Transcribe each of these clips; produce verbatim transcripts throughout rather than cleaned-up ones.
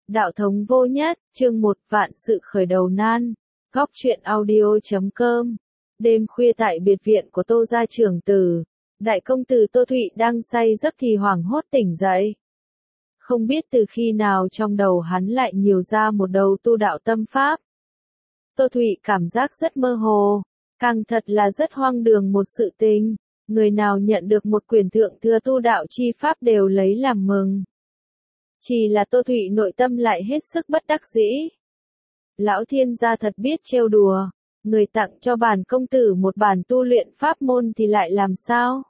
Đạo thống vô nhất, chương một vạn sự khởi đầu nan. Góc truyện audio.com. Đêm khuya tại biệt viện của Tô gia trưởng tử, đại công tử Tô Thụy đang say giấc thì hoảng hốt tỉnh dậy. Không biết từ khi nào trong đầu hắn lại nhiều ra một đầu tu đạo tâm pháp. Tô Thụy cảm giác rất mơ hồ, càng thật là rất hoang đường một sự tình. Người nào nhận được một quyển thượng thừa tu đạo chi pháp đều lấy làm mừng. Chỉ là Tô Thụy nội tâm lại hết sức bất đắc dĩ. Lão thiên gia thật biết trêu đùa, người tặng cho bản công tử một bản tu luyện pháp môn thì lại làm sao?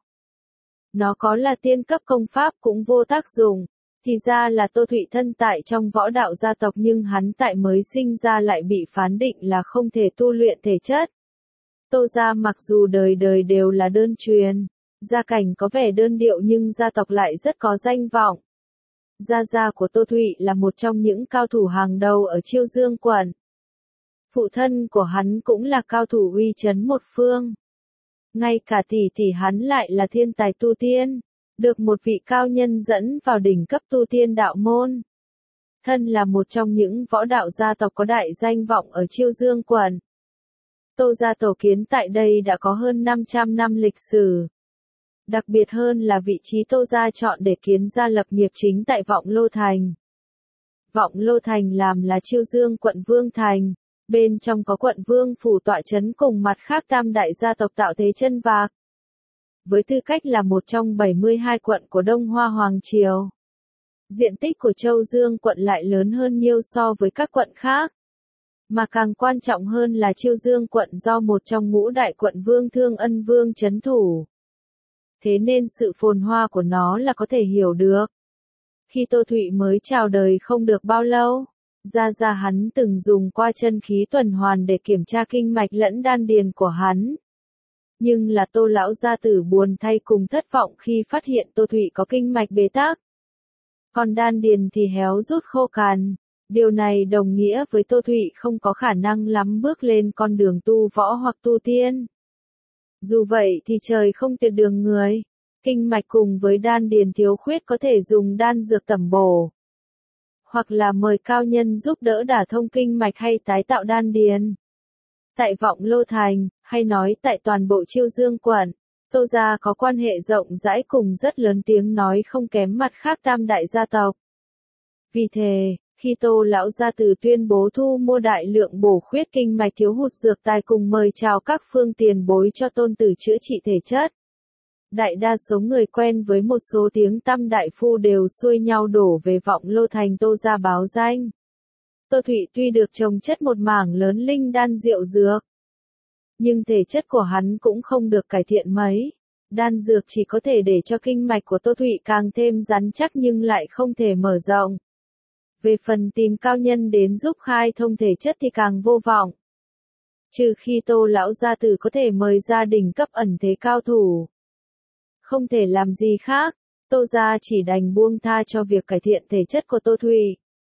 Nó có là tiên cấp công pháp cũng vô tác dụng, thì ra là Tô Thụy thân tại trong võ đạo gia tộc nhưng hắn tại mới sinh ra lại bị phán định là không thể tu luyện thể chất. Tô gia mặc dù đời đời đều là đơn truyền, gia cảnh có vẻ đơn điệu nhưng gia tộc lại rất có danh vọng. Gia gia của Tô Thụy là một trong những cao thủ hàng đầu ở Chiêu Dương quận. Phụ thân của hắn cũng là cao thủ uy chấn một phương. Ngay cả tỷ tỷ hắn lại là thiên tài tu tiên, được một vị cao nhân dẫn vào đỉnh cấp tu tiên đạo môn. Thân là một trong những võ đạo gia tộc có đại danh vọng ở Chiêu Dương quận. Tô gia tổ kiến tại đây đã có hơn năm trăm năm lịch sử. Đặc biệt hơn là vị trí Tô gia chọn để kiến gia lập nghiệp chính tại Vọng Lô Thành. Vọng Lô Thành làm là Chiêu Dương quận Vương Thành, bên trong có quận Vương phủ tọa trấn cùng mặt khác tam đại gia tộc tạo thế chân vạc. Với tư cách là một trong bảy mươi hai quận của Đông Hoa Hoàng Triều, diện tích của Châu Dương quận lại lớn hơn nhiều so với các quận khác. Mà càng quan trọng hơn là Chiêu Dương quận do một trong ngũ đại quận Vương Thương Ân Vương trấn thủ. Thế nên sự phồn hoa của nó là có thể hiểu được. Khi Tô Thụy mới chào đời không được bao lâu, gia gia hắn từng dùng qua chân khí tuần hoàn để kiểm tra kinh mạch lẫn đan điền của hắn. Nhưng là Tô lão gia tử buồn thay cùng thất vọng khi phát hiện Tô Thụy có kinh mạch bế tắc. Còn đan điền thì héo rút khô cằn. Điều này đồng nghĩa với Tô Thụy không có khả năng lắm bước lên con đường tu võ hoặc tu tiên. Dù vậy thì trời không tuyệt đường người, kinh mạch cùng với đan điền thiếu khuyết có thể dùng đan dược tẩm bổ. Hoặc là mời cao nhân giúp đỡ đả thông kinh mạch hay tái tạo đan điền. Tại Vọng Lô Thành, hay nói tại toàn bộ Chiêu Dương quận, Tô gia có quan hệ rộng rãi cùng rất lớn tiếng nói không kém mặt khác tam đại gia tộc. Vì thế, khi Tô lão gia tử tuyên bố thu mua đại lượng bổ khuyết kinh mạch thiếu hụt dược tài cùng mời chào các phương tiền bối cho tôn tử chữa trị thể chất, đại đa số người quen với một số tiếng tăm đại phu đều xuôi nhau đổ về Vọng Lô Thành Tô gia báo danh. Tô Thụy tuy được trồng chất một mảng lớn linh đan rượu dược, nhưng thể chất của hắn cũng không được cải thiện mấy. Đan dược chỉ có thể để cho kinh mạch của Tô Thụy càng thêm rắn chắc nhưng lại không thể mở rộng. Về phần tìm cao nhân đến giúp khai thông thể chất thì càng vô vọng. Trừ khi Tô lão gia tử có thể mời gia đình cấp ẩn thế cao thủ. Không thể làm gì khác, Tô gia chỉ đành buông tha cho việc cải thiện thể chất của Tô Thụy.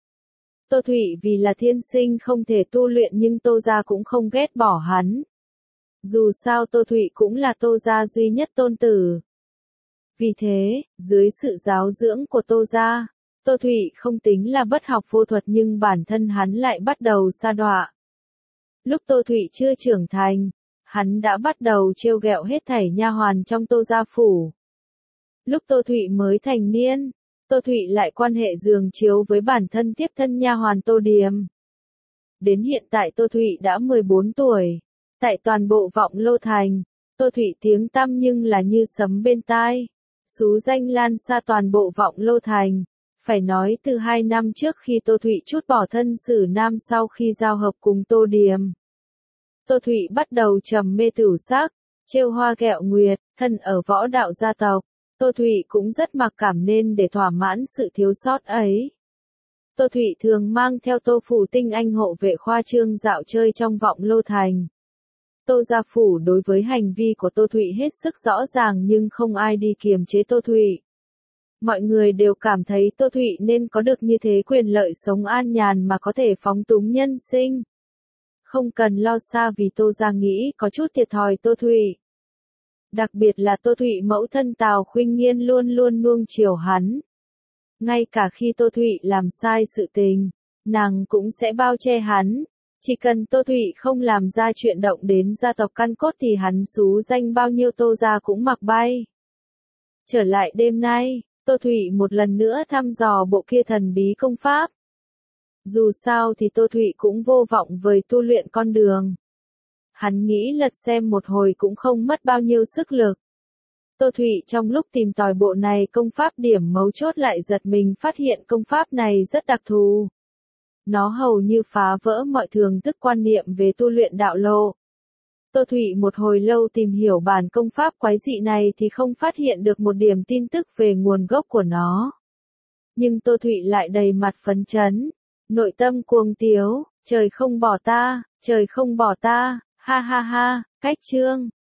Tô Thụy vì là thiên sinh không thể tu luyện nhưng Tô gia cũng không ghét bỏ hắn. Dù sao Tô Thụy cũng là Tô gia duy nhất tôn tử. Vì thế, dưới sự giáo dưỡng của Tô gia, Tô Thụy không tính là bất học vô thuật nhưng bản thân hắn lại bắt đầu sa đọa. Lúc Tô Thụy chưa trưởng thành, hắn đã bắt đầu trêu ghẹo hết thảy nha hoàn trong Tô gia phủ. Lúc Tô Thụy mới thành niên, Tô Thụy lại quan hệ giường chiếu với bản thân tiếp thân nha hoàn Tô Điềm. Đến hiện tại Tô Thụy đã mười bốn tuổi, tại toàn bộ Vọng Lô Thành, Tô Thụy tiếng tăm nhưng là như sấm bên tai, xú danh lan xa toàn bộ Vọng Lô Thành. Phải nói từ hai năm trước khi Tô Thụy chút bỏ thân sử nam sau khi giao hợp cùng Tô Điềm. Tô Thụy bắt đầu trầm mê tửu sắc, trêu hoa ghẹo nguyệt, thân ở võ đạo gia tộc. Tô Thụy cũng rất mặc cảm nên để thỏa mãn sự thiếu sót ấy. Tô Thụy thường mang theo Tô phủ tinh anh hộ vệ khoa trương dạo chơi trong Vọng Lô Thành. Tô gia phủ đối với hành vi của Tô Thụy hết sức rõ ràng nhưng không ai đi kiềm chế Tô Thụy. Mọi người đều cảm thấy Tô Thụy nên có được như thế quyền lợi sống an nhàn mà có thể phóng túng nhân sinh. Không cần lo xa vì Tô gia nghĩ có chút thiệt thòi Tô Thụy. Đặc biệt là Tô Thụy mẫu thân Tào Khuynh Nghiên luôn luôn nuông chiều hắn. Ngay cả khi Tô Thụy làm sai sự tình, nàng cũng sẽ bao che hắn. Chỉ cần Tô Thụy không làm ra chuyện động đến gia tộc căn cốt thì hắn xú danh bao nhiêu Tô gia cũng mặc bay. Trở lại đêm nay, Tô Thụy một lần nữa thăm dò bộ kia thần bí công pháp. Dù sao thì Tô Thụy cũng vô vọng với tu luyện con đường. Hắn nghĩ lật xem một hồi cũng không mất bao nhiêu sức lực. Tô Thụy trong lúc tìm tòi bộ này công pháp điểm mấu chốt lại giật mình phát hiện công pháp này rất đặc thù. Nó hầu như phá vỡ mọi thường thức quan niệm về tu luyện đạo lộ. Tô Thụy một hồi lâu tìm hiểu bản công pháp quái dị này thì không phát hiện được một điểm tin tức về nguồn gốc của nó. Nhưng Tô Thụy lại đầy mặt phấn chấn, nội tâm cuồng tiếu, trời không bỏ ta, trời không bỏ ta, ha ha ha, cách chương.